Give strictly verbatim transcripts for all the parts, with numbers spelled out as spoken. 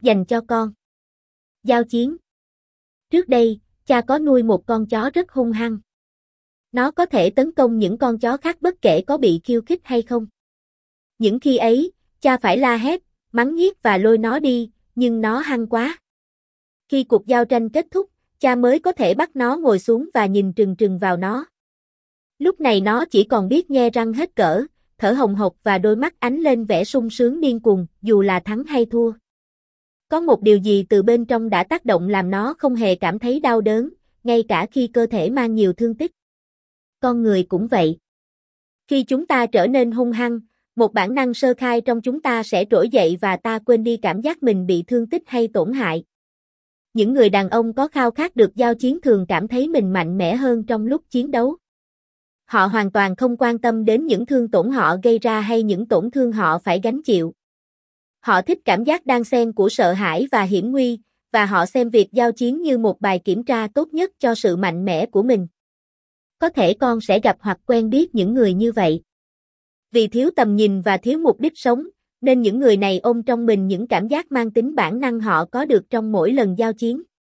Dành cho con. Giao chiến. Trước đây, cha có nuôi một con chó rất hung hăng. Nó có thể tấn công những con chó khác bất kể có bị khiêu khích hay không. Những khi ấy, cha phải la hét, mắng nhiếc và lôi nó đi, nhưng nó hăng quá. Khi cuộc giao tranh kết thúc, cha mới có thể bắt nó ngồi xuống và nhìn trừng trừng vào nó. Lúc này nó chỉ còn biết nhe răng hết cỡ, thở hồng hộc và đôi mắt ánh lên vẻ sung sướng điên cuồng, dù là thắng hay thua. Có một điều gì từ bên trong đã tác động làm nó không hề cảm thấy đau đớn, ngay cả khi cơ thể mang nhiều thương tích. Con người cũng vậy. Khi chúng ta trở nên hung hăng, một bản năng sơ khai trong chúng ta sẽ trỗi dậy và ta quên đi cảm giác mình bị thương tích hay tổn hại. Những người đàn ông có khao khát được giao chiến thường cảm thấy mình mạnh mẽ hơn trong lúc chiến đấu. Họ hoàn toàn không quan tâm đến những thương tổn họ gây ra hay những tổn thương họ phải gánh chịu. Họ thích cảm giác đan xen của sợ hãi và hiểm nguy, và họ xem việc giao chiến như một bài kiểm tra tốt nhất cho sự mạnh mẽ của mình. Có thể con sẽ gặp hoặc quen biết những người như vậy. Vì thiếu tầm nhìn và thiếu mục đích sống, nên những người này ôm trong mình những cảm giác mang tính bản năng họ có được trong mỗi lần giao chiến.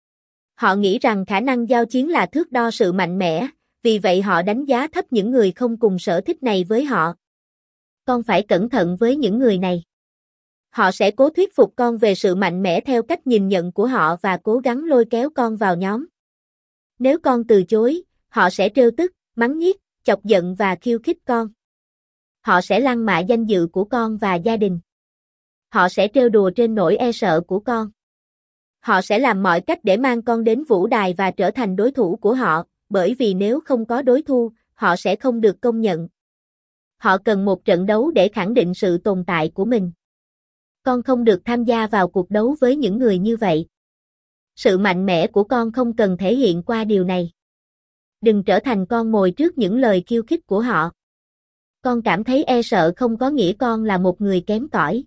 Họ nghĩ rằng khả năng giao chiến là thước đo sự mạnh mẽ, vì vậy họ đánh giá thấp những người không cùng sở thích này với họ. Con phải cẩn thận với những người này. Họ sẽ cố thuyết phục con về sự mạnh mẽ theo cách nhìn nhận của họ và cố gắng lôi kéo con vào nhóm. Nếu con từ chối, họ sẽ trêu tức, mắng nhiếc, chọc giận và khiêu khích con. Họ sẽ lăng mạ danh dự của con và gia đình. Họ sẽ trêu đùa trên nỗi e sợ của con. Họ sẽ làm mọi cách để mang con đến vũ đài và trở thành đối thủ của họ, bởi vì nếu không có đối thủ, họ sẽ không được công nhận. Họ cần một trận đấu để khẳng định sự tồn tại của mình. Con không được tham gia vào cuộc đấu với những người như vậy. Sự mạnh mẽ của con không cần thể hiện qua điều này. Đừng trở thành con mồi trước những lời khiêu khích của họ. Con cảm thấy e sợ không có nghĩa con là một người kém cỏi.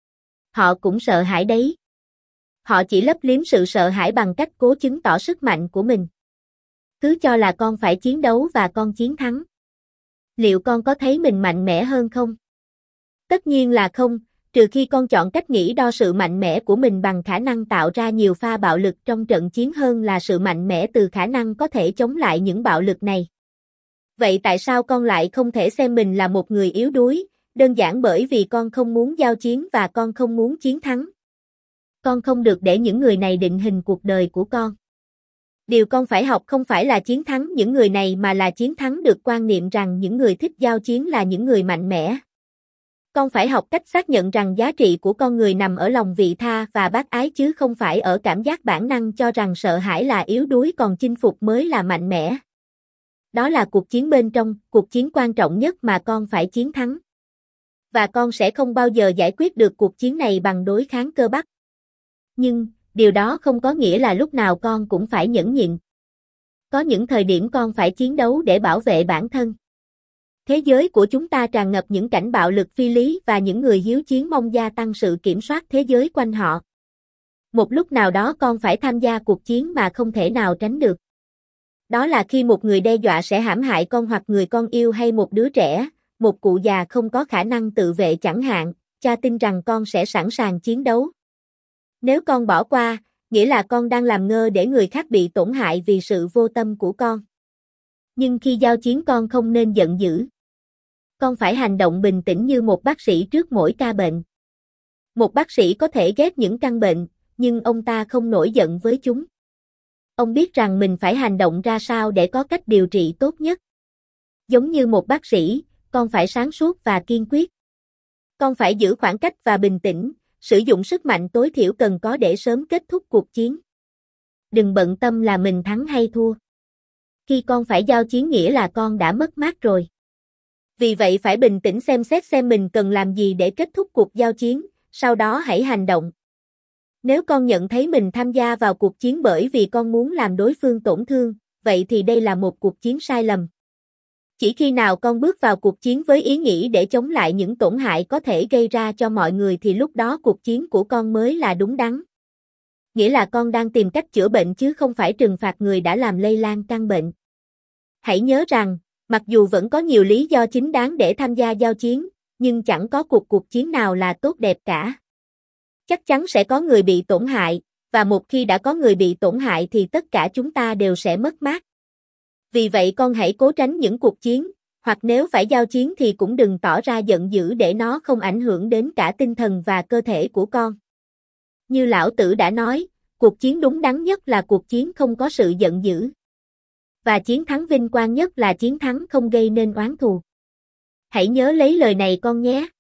Họ cũng sợ hãi đấy. Họ chỉ lấp liếm sự sợ hãi bằng cách cố chứng tỏ sức mạnh của mình. Cứ cho là con phải chiến đấu và con chiến thắng. Liệu con có thấy mình mạnh mẽ hơn không? Tất nhiên là không, trừ khi con chọn cách nghĩ đo sự mạnh mẽ của mình bằng khả năng tạo ra nhiều pha bạo lực trong trận chiến hơn là sự mạnh mẽ từ khả năng có thể chống lại những bạo lực này. Vậy tại sao con lại không thể xem mình là một người yếu đuối, đơn giản bởi vì con không muốn giao chiến và con không muốn chiến thắng? Con không được để những người này định hình cuộc đời của con. Điều con phải học không phải là chiến thắng những người này mà là chiến thắng được quan niệm rằng những người thích giao chiến là những người mạnh mẽ. Con phải học cách xác nhận rằng giá trị của con người nằm ở lòng vị tha và bác ái chứ không phải ở cảm giác bản năng cho rằng sợ hãi là yếu đuối còn chinh phục mới là mạnh mẽ. Đó là cuộc chiến bên trong, cuộc chiến quan trọng nhất mà con phải chiến thắng. Và con sẽ không bao giờ giải quyết được cuộc chiến này bằng đối kháng cơ bắp. Nhưng, điều đó không có nghĩa là lúc nào con cũng phải nhẫn nhịn. Có những thời điểm con phải chiến đấu để bảo vệ bản thân. Thế giới của chúng ta tràn ngập những cảnh bạo lực phi lý và những người hiếu chiến mong gia tăng sự kiểm soát thế giới quanh họ. Một lúc nào đó con phải tham gia cuộc chiến mà không thể nào tránh được. Đó là khi một người đe dọa sẽ hãm hại con hoặc người con yêu hay một đứa trẻ, một cụ già không có khả năng tự vệ chẳng hạn, cha tin rằng con sẽ sẵn sàng chiến đấu. Nếu con bỏ qua, nghĩa là con đang làm ngơ để người khác bị tổn hại vì sự vô tâm của con. Nhưng khi giao chiến con không nên giận dữ. Con phải hành động bình tĩnh như một bác sĩ trước mỗi ca bệnh. Một bác sĩ có thể ghét những căn bệnh, nhưng ông ta không nổi giận với chúng. Ông biết rằng mình phải hành động ra sao để có cách điều trị tốt nhất. Giống như một bác sĩ, con phải sáng suốt và kiên quyết. Con phải giữ khoảng cách và bình tĩnh, sử dụng sức mạnh tối thiểu cần có để sớm kết thúc cuộc chiến. Đừng bận tâm là mình thắng hay thua. Khi con phải giao chiến nghĩa là con đã mất mát rồi. Vì vậy phải bình tĩnh xem xét xem mình cần làm gì để kết thúc cuộc giao chiến, sau đó hãy hành động. Nếu con nhận thấy mình tham gia vào cuộc chiến bởi vì con muốn làm đối phương tổn thương, vậy thì đây là một cuộc chiến sai lầm. Chỉ khi nào con bước vào cuộc chiến với ý nghĩ để chống lại những tổn hại có thể gây ra cho mọi người thì lúc đó cuộc chiến của con mới là đúng đắn. Nghĩa là con đang tìm cách chữa bệnh chứ không phải trừng phạt người đã làm lây lan căn bệnh. Hãy nhớ rằng, mặc dù vẫn có nhiều lý do chính đáng để tham gia giao chiến, nhưng chẳng có cuộc cuộc chiến nào là tốt đẹp cả. Chắc chắn sẽ có người bị tổn hại, và một khi đã có người bị tổn hại thì tất cả chúng ta đều sẽ mất mát. Vì vậy con hãy cố tránh những cuộc chiến, hoặc nếu phải giao chiến thì cũng đừng tỏ ra giận dữ để nó không ảnh hưởng đến cả tinh thần và cơ thể của con. Như Lão Tử đã nói, cuộc chiến đúng đắn nhất là cuộc chiến không có sự giận dữ. Và chiến thắng vinh quang nhất là chiến thắng không gây nên oán thù. Hãy nhớ lấy lời này con nhé.